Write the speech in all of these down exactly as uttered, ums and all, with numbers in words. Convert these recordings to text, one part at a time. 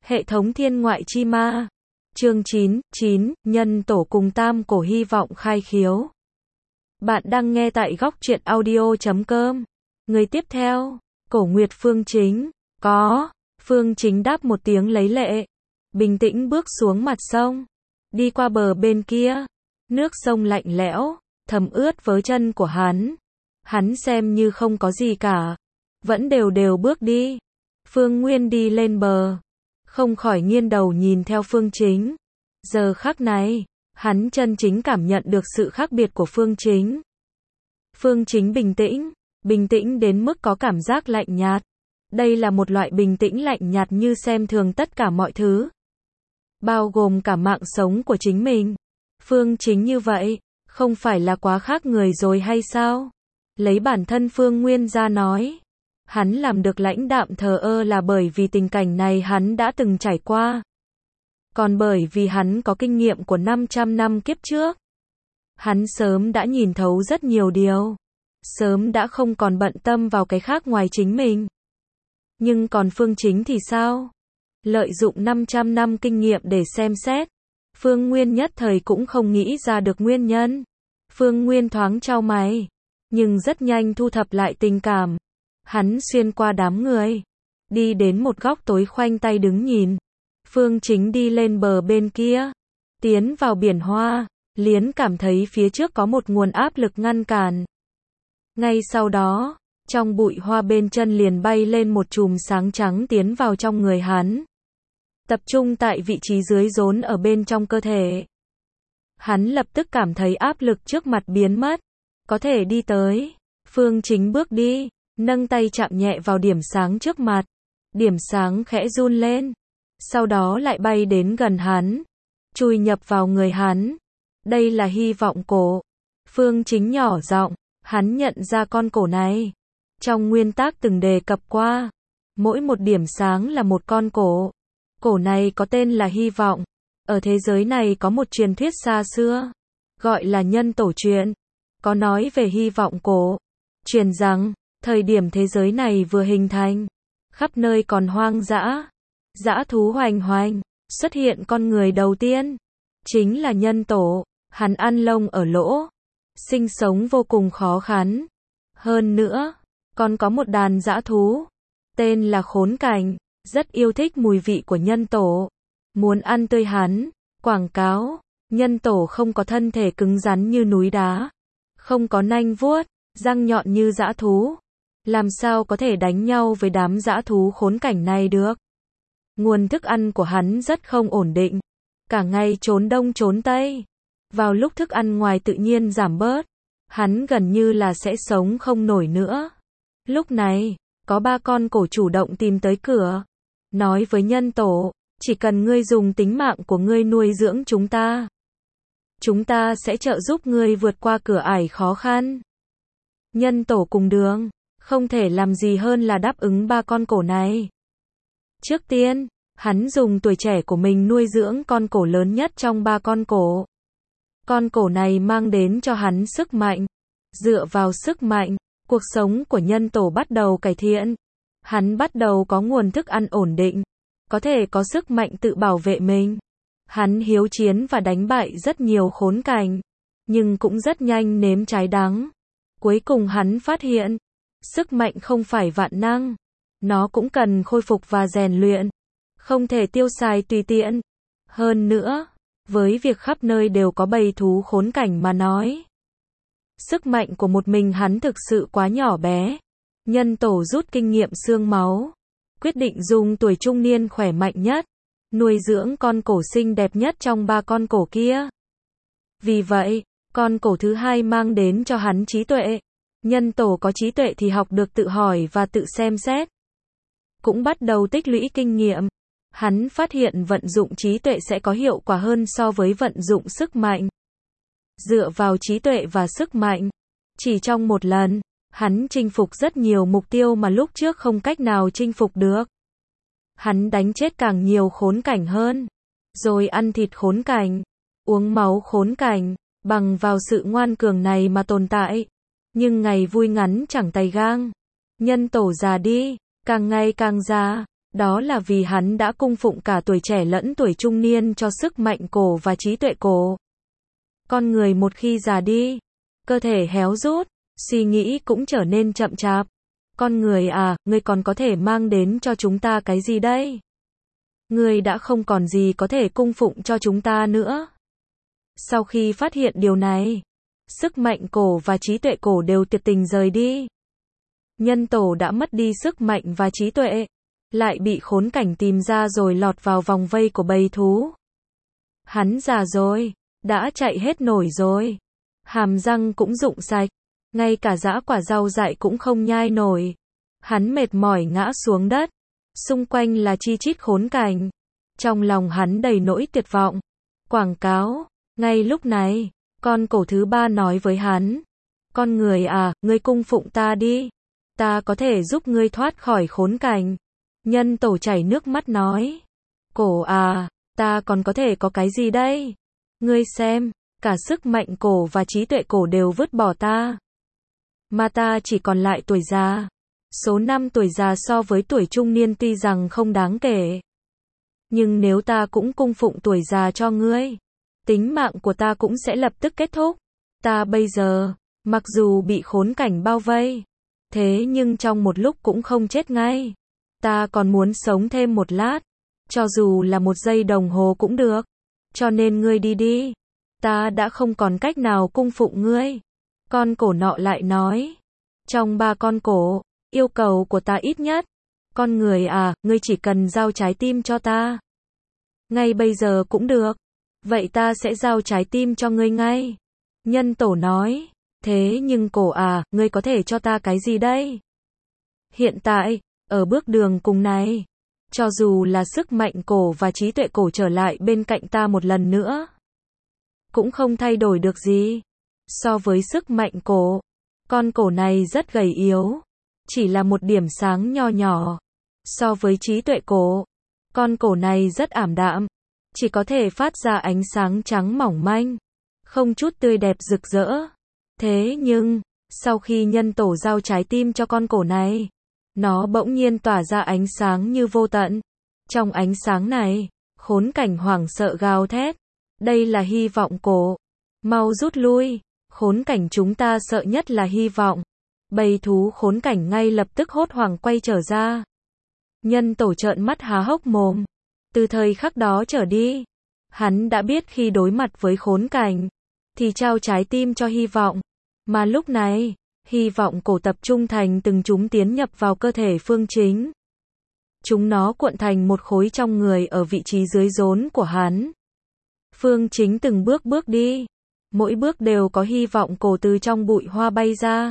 Hệ thống thiên ngoại chi ma. Chương chín, chín, nhân tổ cùng tam cổ hy vọng khai khiếu. Bạn đang nghe tại góc truyện audio chấm com. Người tiếp theo, Cổ Nguyệt Phương Chính. Có. Phương Chính đáp một tiếng lấy lệ. Bình tĩnh bước xuống mặt sông. Đi qua bờ bên kia. Nước sông lạnh lẽo, thấm ướt với chân của hắn. Hắn xem như không có gì cả. Vẫn đều đều bước đi. Phương Nguyên đi lên bờ. Không khỏi nghiêng đầu nhìn theo Phương Chính. Giờ khắc này, hắn chân chính cảm nhận được sự khác biệt của Phương Chính. Phương Chính bình tĩnh, bình tĩnh đến mức có cảm giác lạnh nhạt. Đây là một loại bình tĩnh lạnh nhạt như xem thường tất cả mọi thứ. Bao gồm cả mạng sống của chính mình. Phương Chính như vậy, không phải là quá khác người rồi hay sao? Lấy bản thân Phương Nguyên ra nói. Hắn làm được lãnh đạm thờ ơ là bởi vì tình cảnh này hắn đã từng trải qua. Còn bởi vì hắn có kinh nghiệm của năm trăm năm kiếp trước. Hắn sớm đã nhìn thấu rất nhiều điều. Sớm đã không còn bận tâm vào cái khác ngoài chính mình. Nhưng còn Phương Chính thì sao? Lợi dụng năm trăm năm kinh nghiệm để xem xét. Phương Nguyên nhất thời cũng không nghĩ ra được nguyên nhân. Phương Nguyên thoáng chau mày. Nhưng rất nhanh thu thập lại tình cảm. Hắn xuyên qua đám người. Đi đến một góc tối khoanh tay đứng nhìn. Phương Chính đi lên bờ bên kia. Tiến vào biển hoa. Liến cảm thấy phía trước có một nguồn áp lực ngăn cản. Ngay sau đó, trong bụi hoa bên chân liền bay lên một chùm sáng trắng tiến vào trong người hắn. Tập trung tại vị trí dưới rốn ở bên trong cơ thể. Hắn lập tức cảm thấy áp lực trước mặt biến mất. Có thể đi tới. Phương Chính bước đi. Nâng tay chạm nhẹ vào điểm sáng trước mặt. Điểm sáng khẽ run lên. Sau đó lại bay đến gần hắn. Chui nhập vào người hắn. Đây là hy vọng cổ. Phương Chính nhỏ giọng. Hắn nhận ra con cổ này. Trong nguyên tắc từng đề cập qua. Mỗi một điểm sáng là một con cổ. Cổ này có tên là hy vọng. Ở thế giới này có một truyền thuyết xa xưa. Gọi là nhân tổ truyền. Có nói về hy vọng cổ. Truyền rằng. Thời điểm thế giới này vừa hình thành, khắp nơi còn hoang dã, dã thú hoành hoành, xuất hiện con người đầu tiên, chính là nhân tổ, hắn ăn lông ở lỗ, sinh sống vô cùng khó khăn. Hơn nữa, còn có một đàn dã thú, tên là khốn cảnh, rất yêu thích mùi vị của nhân tổ, muốn ăn tươi hắn, quảng cáo, nhân tổ không có thân thể cứng rắn như núi đá, không có nanh vuốt, răng nhọn như dã thú. Làm sao có thể đánh nhau với đám dã thú khốn cảnh này được? Nguồn thức ăn của hắn rất không ổn định. Cả ngày trốn đông trốn tây. Vào lúc thức ăn ngoài tự nhiên giảm bớt, hắn gần như là sẽ sống không nổi nữa. Lúc này, có ba con cổ chủ động tìm tới cửa. Nói với nhân tổ, chỉ cần ngươi dùng tính mạng của ngươi nuôi dưỡng chúng ta. Chúng ta sẽ trợ giúp ngươi vượt qua cửa ải khó khăn. Nhân tổ cùng đường. Không thể làm gì hơn là đáp ứng ba con cổ này. Trước tiên, hắn dùng tuổi trẻ của mình nuôi dưỡng con cổ lớn nhất trong ba con cổ. Con cổ này mang đến cho hắn sức mạnh. Dựa vào sức mạnh, cuộc sống của nhân tổ bắt đầu cải thiện. Hắn bắt đầu có nguồn thức ăn ổn định. Có thể có sức mạnh tự bảo vệ mình. Hắn hiếu chiến và đánh bại rất nhiều khốn cảnh. Nhưng cũng rất nhanh nếm trái đắng. Cuối cùng hắn phát hiện. Sức mạnh không phải vạn năng. Nó cũng cần khôi phục và rèn luyện. Không thể tiêu xài tùy tiện. Hơn nữa, với việc khắp nơi đều có bầy thú khốn cảnh mà nói. Sức mạnh của một mình hắn thực sự quá nhỏ bé. Nhân tổ rút kinh nghiệm xương máu. Quyết định dùng tuổi trung niên khỏe mạnh nhất. Nuôi dưỡng con cổ xinh đẹp nhất trong ba con cổ kia. Vì vậy, con cổ thứ hai mang đến cho hắn trí tuệ. Nhân tổ có trí tuệ thì học được tự hỏi và tự xem xét. Cũng bắt đầu tích lũy kinh nghiệm. Hắn phát hiện vận dụng trí tuệ sẽ có hiệu quả hơn so với vận dụng sức mạnh. Dựa vào trí tuệ và sức mạnh, chỉ trong một lần, hắn chinh phục rất nhiều mục tiêu mà lúc trước không cách nào chinh phục được. Hắn đánh chết càng nhiều khốn cảnh hơn. Rồi ăn thịt khốn cảnh, uống máu khốn cảnh, bằng vào sự ngoan cường này mà tồn tại. Nhưng ngày vui ngắn chẳng tay gang. Nhân tổ già đi, càng ngày càng già, Đó là vì hắn đã cung phụng cả tuổi trẻ lẫn tuổi trung niên cho sức mạnh cổ và trí tuệ cổ. Con người một khi già đi, cơ thể héo rút, suy nghĩ cũng trở nên chậm chạp. Con người à, ngươi còn có thể mang đến cho chúng ta cái gì đây? Ngươi đã không còn gì có thể cung phụng cho chúng ta nữa. Sau khi phát hiện điều này, sức mạnh cổ và trí tuệ cổ đều tuyệt tình rời đi. Nhân tổ đã mất đi sức mạnh và trí tuệ, lại bị khốn cảnh tìm ra rồi lọt vào vòng vây của bầy thú. Hắn già rồi, đã chạy hết nổi rồi. Hàm răng cũng rụng sạch, ngay cả dã quả rau dại cũng không nhai nổi. Hắn mệt mỏi ngã xuống đất, xung quanh là chi chít khốn cảnh. Trong lòng hắn đầy nỗi tuyệt vọng. Quảng cáo, ngay lúc này, con cổ thứ ba nói với hắn. Con người à, ngươi cung phụng ta đi. Ta có thể giúp ngươi thoát khỏi khốn cảnh. Nhân tổ chảy nước mắt nói. Cổ à, ta còn có thể có cái gì đây? Ngươi xem, cả sức mạnh cổ và trí tuệ cổ đều vứt bỏ ta. Mà ta chỉ còn lại tuổi già. Số năm tuổi già so với tuổi trung niên tuy rằng không đáng kể. Nhưng nếu ta cũng cung phụng tuổi già cho ngươi, tính mạng của ta cũng sẽ lập tức kết thúc. Ta bây giờ, mặc dù bị khốn cảnh bao vây, thế nhưng trong một lúc cũng không chết ngay. Ta còn muốn sống thêm một lát, cho dù là một giây đồng hồ cũng được. Cho nên ngươi đi đi. Ta đã không còn cách nào cung phụng ngươi. Con cổ nọ lại nói. Trong ba con cổ, yêu cầu của ta ít nhất. Con người à, ngươi chỉ cần giao trái tim cho ta. Ngay bây giờ cũng được. Vậy ta sẽ giao trái tim cho ngươi ngay. Nhân tổ nói. Thế nhưng cổ à, ngươi có thể cho ta cái gì đây? Hiện tại, ở bước đường cùng này, cho dù là sức mạnh cổ và trí tuệ cổ trở lại bên cạnh ta một lần nữa, cũng không thay đổi được gì. So với sức mạnh cổ, con cổ này rất gầy yếu, chỉ là một điểm sáng nho nhỏ. So với trí tuệ cổ, con cổ này rất ảm đạm, chỉ có thể phát ra ánh sáng trắng mỏng manh, không chút tươi đẹp rực rỡ. Thế nhưng, sau khi nhân tổ giao trái tim cho con cổ này, nó bỗng nhiên tỏa ra ánh sáng như vô tận. Trong ánh sáng này, khốn cảnh hoảng sợ gào thét. Đây là hy vọng cổ. Mau rút lui. Khốn cảnh chúng ta sợ nhất là hy vọng. Bầy thú khốn cảnh ngay lập tức hốt hoảng quay trở ra. Nhân tổ trợn mắt há hốc mồm. Từ thời khắc đó trở đi, hắn đã biết khi đối mặt với khốn cảnh, thì trao trái tim cho hy vọng. Mà lúc này, hy vọng cổ tập trung thành từng chúng tiến nhập vào cơ thể Phương Chính. Chúng nó cuộn thành một khối trong người ở vị trí dưới rốn của hắn. Phương Chính từng bước bước đi. Mỗi bước đều có hy vọng cổ từ trong bụi hoa bay ra.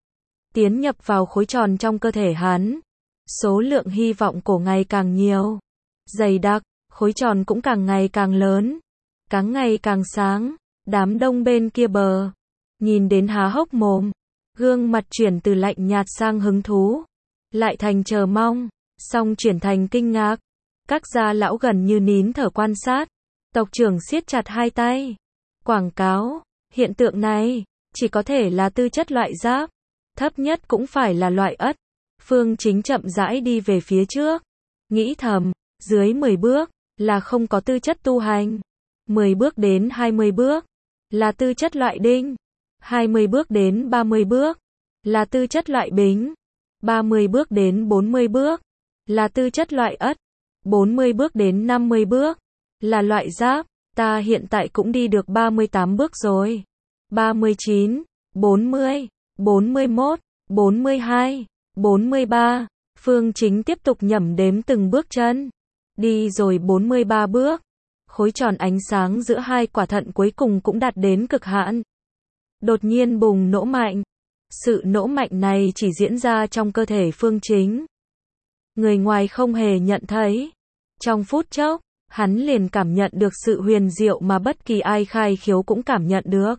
Tiến nhập vào khối tròn trong cơ thể hắn. Số lượng hy vọng cổ ngày càng nhiều. Dày đặc, khối tròn cũng càng ngày càng lớn. Càng ngày càng sáng. Đám đông bên kia bờ. Nhìn đến há hốc mồm. Gương mặt chuyển từ lạnh nhạt sang hứng thú. Lại thành chờ mong. Xong chuyển thành kinh ngạc. Các gia lão gần như nín thở quan sát. Tộc trưởng siết chặt hai tay. Quảng cáo. Hiện tượng này, chỉ có thể là tư chất loại giáp. Thấp nhất cũng phải là loại ất. Phương Chính chậm rãi đi về phía trước. Nghĩ thầm, dưới mười bước, là không có tư chất tu hành. mười bước đến hai mươi bước, là tư chất loại đinh. hai mươi bước đến ba mươi bước, là tư chất loại bính. ba mươi bước đến bốn mươi bước, là tư chất loại ất. bốn mươi bước đến năm mươi bước, là loại giáp. Ta hiện tại cũng đi được ba mươi tám bước rồi. ba mươi chín, bốn mươi, bốn mươi mốt, bốn mươi hai, bốn mươi ba. Phương Chính tiếp tục nhẩm đếm từng bước chân. Đi rồi bốn mươi ba bước. Khối tròn ánh sáng giữa hai quả thận cuối cùng cũng đạt đến cực hạn. Đột nhiên bùng nổ mạnh. Sự nổ mạnh này chỉ diễn ra trong cơ thể Phương Chính. Người ngoài không hề nhận thấy. Trong phút chốc, hắn liền cảm nhận được sự huyền diệu mà bất kỳ ai khai khiếu cũng cảm nhận được.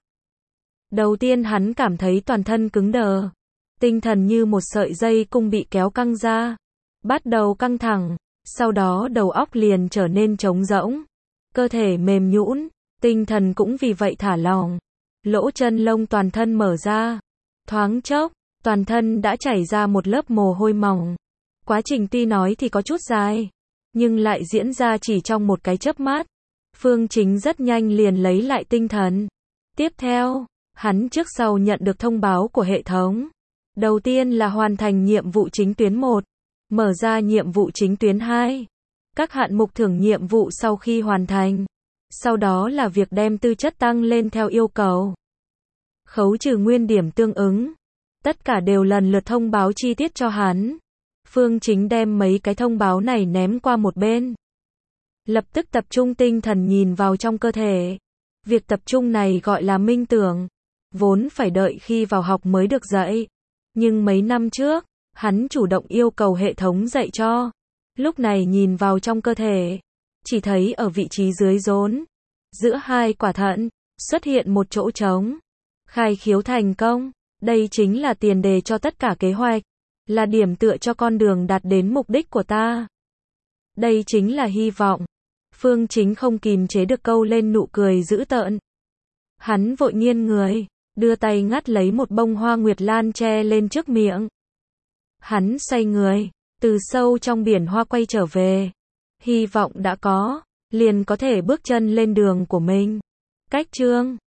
Đầu tiên hắn cảm thấy toàn thân cứng đờ. Tinh thần như một sợi dây cung bị kéo căng ra. Bắt đầu căng thẳng. Sau đó đầu óc liền trở nên trống rỗng. Cơ thể mềm nhũn, tinh thần cũng vì vậy thả lỏng. Lỗ chân lông toàn thân mở ra. Thoáng chốc, toàn thân đã chảy ra một lớp mồ hôi mỏng. Quá trình tuy nói thì có chút dài, nhưng lại diễn ra chỉ trong một cái chớp mắt. Phương Chính rất nhanh liền lấy lại tinh thần. Tiếp theo, hắn trước sau nhận được thông báo của hệ thống. Đầu tiên là hoàn thành nhiệm vụ chính tuyến một, mở ra nhiệm vụ chính tuyến hai. Các hạng mục thưởng nhiệm vụ sau khi hoàn thành. Sau đó là việc đem tư chất tăng lên theo yêu cầu. Khấu trừ nguyên điểm tương ứng. Tất cả đều lần lượt thông báo chi tiết cho hắn. Phương Chính đem mấy cái thông báo này ném qua một bên. Lập tức tập trung tinh thần nhìn vào trong cơ thể. Việc tập trung này gọi là minh tưởng. Vốn phải đợi khi vào học mới được dạy. Nhưng mấy năm trước, hắn chủ động yêu cầu hệ thống dạy cho. Lúc này nhìn vào trong cơ thể, chỉ thấy ở vị trí dưới rốn, giữa hai quả thận, xuất hiện một chỗ trống. Khai khiếu thành công. Đây chính là tiền đề cho tất cả kế hoạch. Là điểm tựa cho con đường đạt đến mục đích của ta. Đây chính là hy vọng. Phương Chính không kìm chế được câu lên nụ cười dữ tợn. Hắn vội nghiêng người, đưa tay ngắt lấy một bông hoa nguyệt lan che lên trước miệng. Hắn xoay người, từ sâu trong biển hoa quay trở về. Hy vọng đã có, liền có thể bước chân lên đường của mình. Cách chương